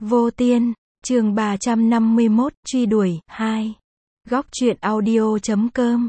Vô Tiên, chương 351, truy đuổi, 2. Góc truyện audio.com.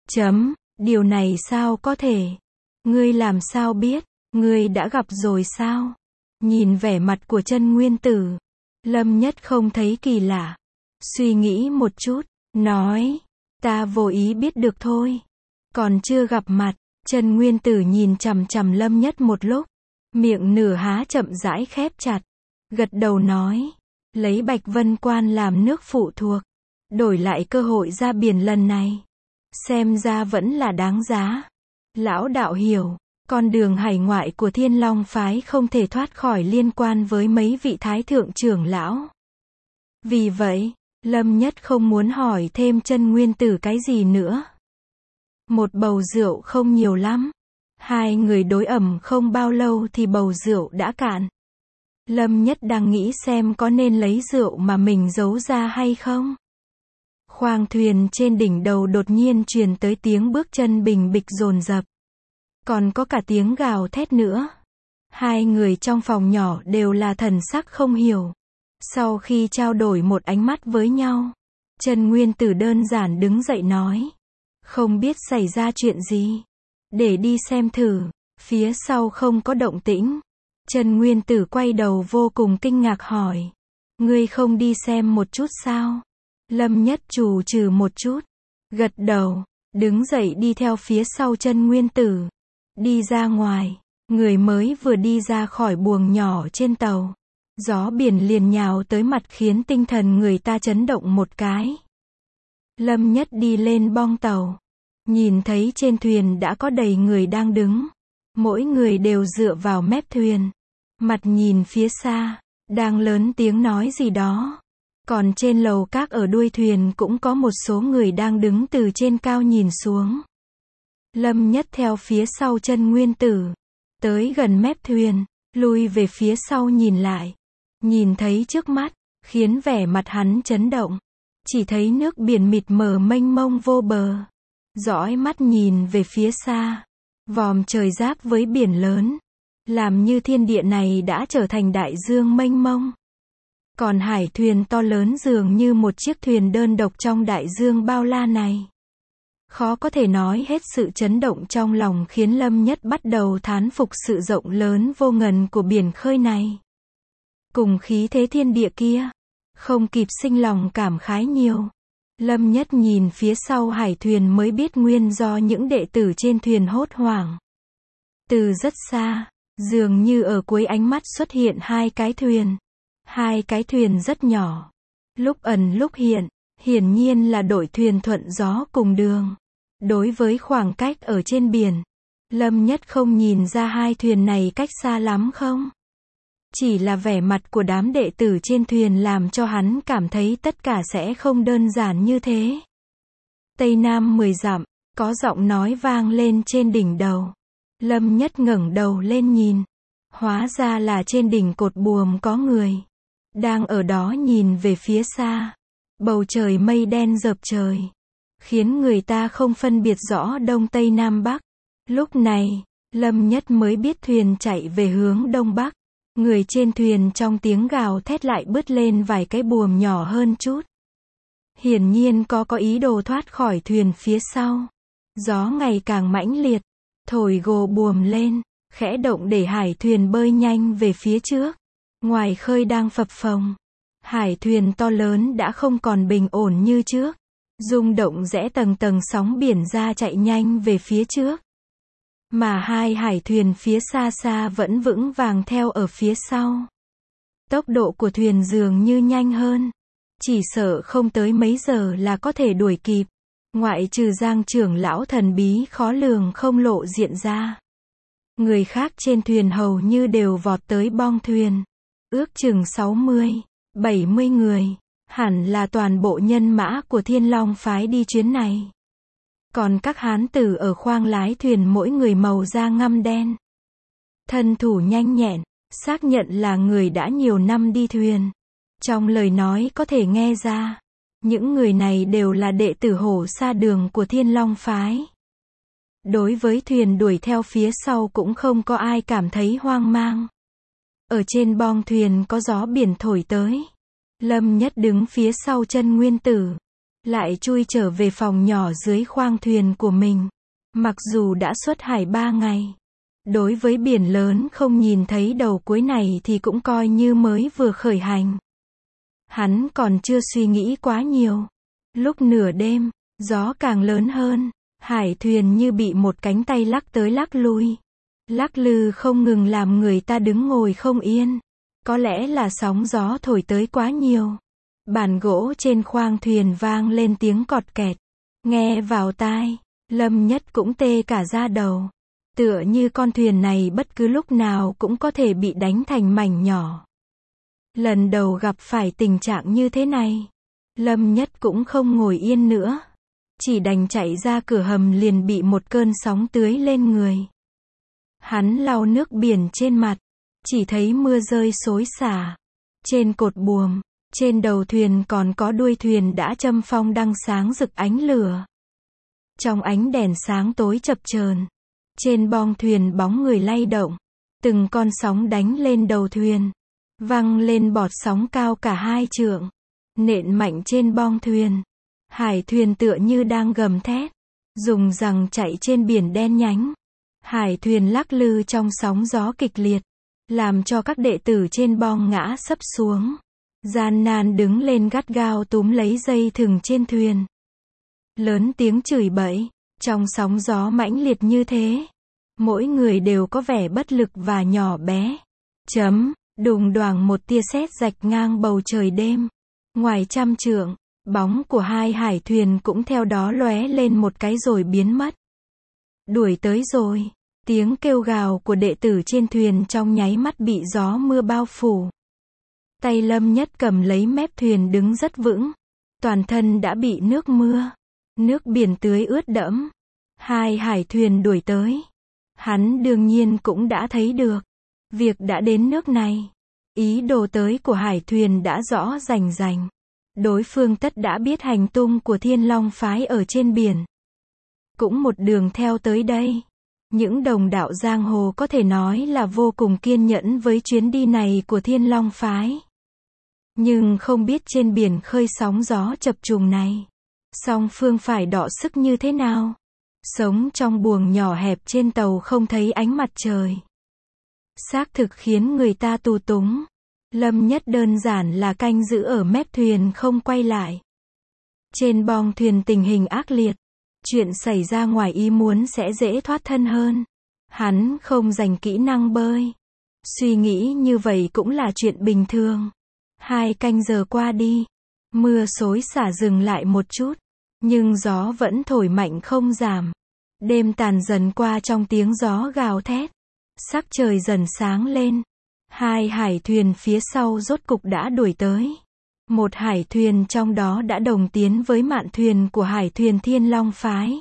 Điều này sao có thể? Ngươi làm sao biết? Ngươi đã gặp rồi sao? Nhìn vẻ mặt của Chân Nguyên Tử, Lâm Nhất không thấy kỳ lạ. Suy nghĩ một chút, nói, ta vô ý biết được thôi. Còn chưa gặp mặt. Chân Nguyên Tử nhìn chằm chằm Lâm Nhất một lúc, miệng nửa há chậm rãi khép chặt, gật đầu nói, lấy Bạch Vân Quan làm nước phụ thuộc, đổi lại cơ hội ra biển lần này, xem ra vẫn là đáng giá. Lão đạo hiểu, con đường hải ngoại của Thiên Long phái không thể thoát khỏi liên quan với mấy vị thái thượng trưởng lão. Vì vậy, Lâm Nhất không muốn hỏi thêm Chân Nguyên Tử cái gì nữa. Một bầu rượu không nhiều lắm. Hai người đối ẩm không bao lâu thì bầu rượu đã cạn. Lâm Nhất đang nghĩ xem có nên lấy rượu mà mình giấu ra hay không. Khoang thuyền trên đỉnh đầu đột nhiên truyền tới tiếng bước chân bình bịch dồn dập. Còn có cả tiếng gào thét nữa. Hai người trong phòng nhỏ đều là thần sắc không hiểu. Sau khi trao đổi một ánh mắt với nhau, Chân Nguyên Tử đơn giản đứng dậy nói, không biết xảy ra chuyện gì, để đi xem thử. Phía sau không có động tĩnh. Chân Nguyên Tử quay đầu vô cùng kinh ngạc hỏi, ngươi không đi xem một chút sao? Lâm Nhất trù trừ một chút, gật đầu, đứng dậy đi theo phía sau Chân Nguyên Tử. Đi ra ngoài, người mới vừa đi ra khỏi buồng nhỏ trên tàu, gió biển liền nhào tới mặt khiến tinh thần người ta chấn động một cái. Lâm Nhất đi lên bong tàu, nhìn thấy trên thuyền đã có đầy người đang đứng. Mỗi người đều dựa vào mép thuyền, mặt nhìn phía xa, đang lớn tiếng nói gì đó. Còn trên lầu các ở đuôi thuyền cũng có một số người đang đứng từ trên cao nhìn xuống. Lâm Nhất theo phía sau Chân Nguyên Tử, tới gần mép thuyền, lui về phía sau nhìn lại. Nhìn thấy trước mắt, khiến vẻ mặt hắn chấn động. Chỉ thấy nước biển mịt mờ mênh mông vô bờ. Dõi mắt nhìn về phía xa, vòm trời giáp với biển lớn, làm như thiên địa này đã trở thành đại dương mênh mông. Còn hải thuyền to lớn dường như một chiếc thuyền đơn độc trong đại dương bao la này. Khó có thể nói hết sự chấn động trong lòng khiến Lâm Nhất bắt đầu thán phục sự rộng lớn vô ngần của biển khơi này. Cùng khí thế thiên địa kia, không kịp sinh lòng cảm khái nhiều. Lâm Nhất nhìn phía sau hải thuyền mới biết nguyên do những đệ tử trên thuyền hốt hoảng. Từ rất xa, dường như ở cuối ánh mắt xuất hiện hai cái thuyền. Hai cái thuyền rất nhỏ, lúc ẩn lúc hiện, hiển nhiên là đội thuyền thuận gió cùng đường. Đối với khoảng cách ở trên biển, Lâm Nhất không nhìn ra hai thuyền này cách xa lắm không? Chỉ là vẻ mặt của đám đệ tử trên thuyền làm cho hắn cảm thấy tất cả sẽ không đơn giản như thế. Tây Nam 10 dặm, có giọng nói vang lên trên đỉnh đầu. Lâm Nhất ngẩng đầu lên nhìn. Hóa ra là trên đỉnh cột buồm có người. Đang ở đó nhìn về phía xa. Bầu trời mây đen dợp trời, khiến người ta không phân biệt rõ Đông Tây Nam Bắc. Lúc này, Lâm Nhất mới biết thuyền chạy về hướng Đông Bắc. Người trên thuyền trong tiếng gào thét lại bứt lên vài cái buồm nhỏ hơn chút. Hiển nhiên có ý đồ thoát khỏi thuyền phía sau. Gió ngày càng mãnh liệt, thổi gồ buồm lên, khẽ động để hải thuyền bơi nhanh về phía trước. Ngoài khơi đang phập phồng, hải thuyền to lớn đã không còn bình ổn như trước. Rung động rẽ tầng tầng sóng biển ra chạy nhanh về phía trước. Mà hai hải thuyền phía xa xa vẫn vững vàng theo ở phía sau. Tốc độ của thuyền dường như nhanh hơn. Chỉ sợ không tới mấy giờ là có thể đuổi kịp. Ngoại trừ Giang trưởng lão thần bí khó lường không lộ diện ra. Người khác trên thuyền hầu như đều vọt tới bong thuyền. Ước chừng 60, 70 người. Hẳn là toàn bộ nhân mã của Thiên Long phái đi chuyến này. Còn các hán tử ở khoang lái thuyền mỗi người màu da ngăm đen. Thân thủ nhanh nhẹn, xác nhận là người đã nhiều năm đi thuyền. Trong lời nói có thể nghe ra, những người này đều là đệ tử hổ sa đường của Thiên Long phái. Đối với thuyền đuổi theo phía sau cũng không có ai cảm thấy hoang mang. Ở trên bong thuyền có gió biển thổi tới. Lâm Nhất đứng phía sau chân Nguyên Tử. Lại chui trở về phòng nhỏ dưới khoang thuyền của mình. Mặc dù đã xuất hải 3 ngày. Đối với biển lớn không nhìn thấy đầu cuối này thì cũng coi như mới vừa khởi hành. Hắn còn chưa suy nghĩ quá nhiều. Lúc nửa đêm, gió càng lớn hơn. Hải thuyền như bị một cánh tay lắc tới lắc lui. Lắc lư không ngừng làm người ta đứng ngồi không yên. Có lẽ là sóng gió thổi tới quá nhiều. Bàn gỗ trên khoang thuyền vang lên tiếng cọt kẹt. Nghe vào tai, Lâm Nhất cũng tê cả da đầu. Tựa như con thuyền này bất cứ lúc nào cũng có thể bị đánh thành mảnh nhỏ. Lần đầu gặp phải tình trạng như thế này, Lâm Nhất cũng không ngồi yên nữa. Chỉ đành chạy ra cửa hầm liền bị một cơn sóng tưới lên người. Hắn lau nước biển trên mặt, chỉ thấy mưa rơi xối xả. Trên cột buồm, trên đầu thuyền còn có đuôi thuyền đã châm phong đăng sáng rực ánh lửa. Trong ánh đèn sáng tối chập chờn, trên bong thuyền bóng người lay động. Từng con sóng đánh lên đầu thuyền, văng lên bọt sóng cao cả 2 trượng, nện mạnh trên bong thuyền. Hải thuyền tựa như đang gầm thét, dùng rằng chạy trên biển đen nhánh. Hải thuyền lắc lư trong sóng gió kịch liệt, làm cho các đệ tử trên bong ngã sấp xuống. Gian nan đứng lên gắt gao túm lấy dây thừng trên thuyền. Lớn tiếng chửi bậy, trong sóng gió mãnh liệt như thế. Mỗi người đều có vẻ bất lực và nhỏ bé. Đùng đoàng một tia sét rạch ngang bầu trời đêm. Ngoài 100 trượng, bóng của 2 hải thuyền cũng theo đó lóe lên một cái rồi biến mất. Đuổi tới rồi. Tiếng kêu gào của đệ tử trên thuyền trong nháy mắt bị gió mưa bao phủ. Tay Lâm Nhất cầm lấy mép thuyền đứng rất vững. Toàn thân đã bị nước mưa, nước biển tưới ướt đẫm. 2 hải thuyền đuổi tới. Hắn đương nhiên cũng đã thấy được. Việc đã đến nước này. Ý đồ tới của hải thuyền đã rõ rành rành. Đối phương tất đã biết hành tung của Thiên Long phái ở trên biển. Cũng một đường theo tới đây. Những đồng đạo giang hồ có thể nói là vô cùng kiên nhẫn với chuyến đi này của Thiên Long phái. Nhưng không biết trên biển khơi sóng gió chập trùng này, song phương phải đọ sức như thế nào. Sống trong buồng nhỏ hẹp trên tàu không thấy ánh mặt trời. Xác thực khiến người ta tù túng. Lâm Nhất đơn giản là canh giữ ở mép thuyền không quay lại. Trên bong thuyền tình hình ác liệt. Chuyện xảy ra ngoài ý muốn sẽ dễ thoát thân hơn. Hắn không dành kỹ năng bơi. Suy nghĩ như vậy cũng là chuyện bình thường. 2 canh giờ qua đi. Mưa xối xả dừng lại một chút. Nhưng gió vẫn thổi mạnh không giảm. Đêm tàn dần qua trong tiếng gió gào thét. Sắc trời dần sáng lên. 2 hải thuyền phía sau rốt cục đã đuổi tới. Một hải thuyền trong đó đã đồng tiến với mạn thuyền của hải thuyền Thiên Long phái.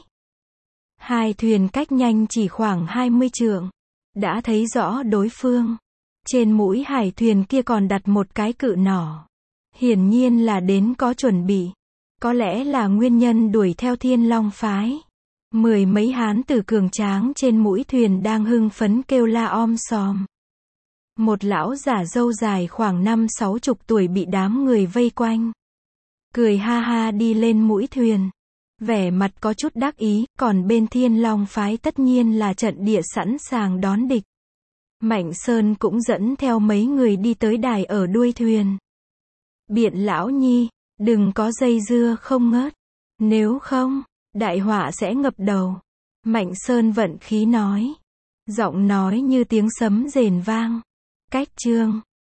2 thuyền cách nhanh chỉ khoảng 20 trượng. Đã thấy rõ đối phương. Trên mũi hải thuyền kia còn đặt một cái cự nỏ. Hiển nhiên là đến có chuẩn bị. Có lẽ là nguyên nhân đuổi theo Thiên Long phái. 10 mấy hán tử cường tráng trên mũi thuyền đang hưng phấn kêu la om sòm. Một lão giả râu dài khoảng 50-60 tuổi bị đám người vây quanh. Cười ha ha đi lên mũi thuyền. Vẻ mặt có chút đắc ý, còn bên Thiên Long phái tất nhiên là trận địa sẵn sàng đón địch. Mạnh Sơn cũng dẫn theo mấy người đi tới đài ở đuôi thuyền. Biện lão nhi, đừng có dây dưa không ngớt. Nếu không, đại họa sẽ ngập đầu. Mạnh Sơn vận khí nói. Giọng nói như tiếng sấm rền vang. Cách chương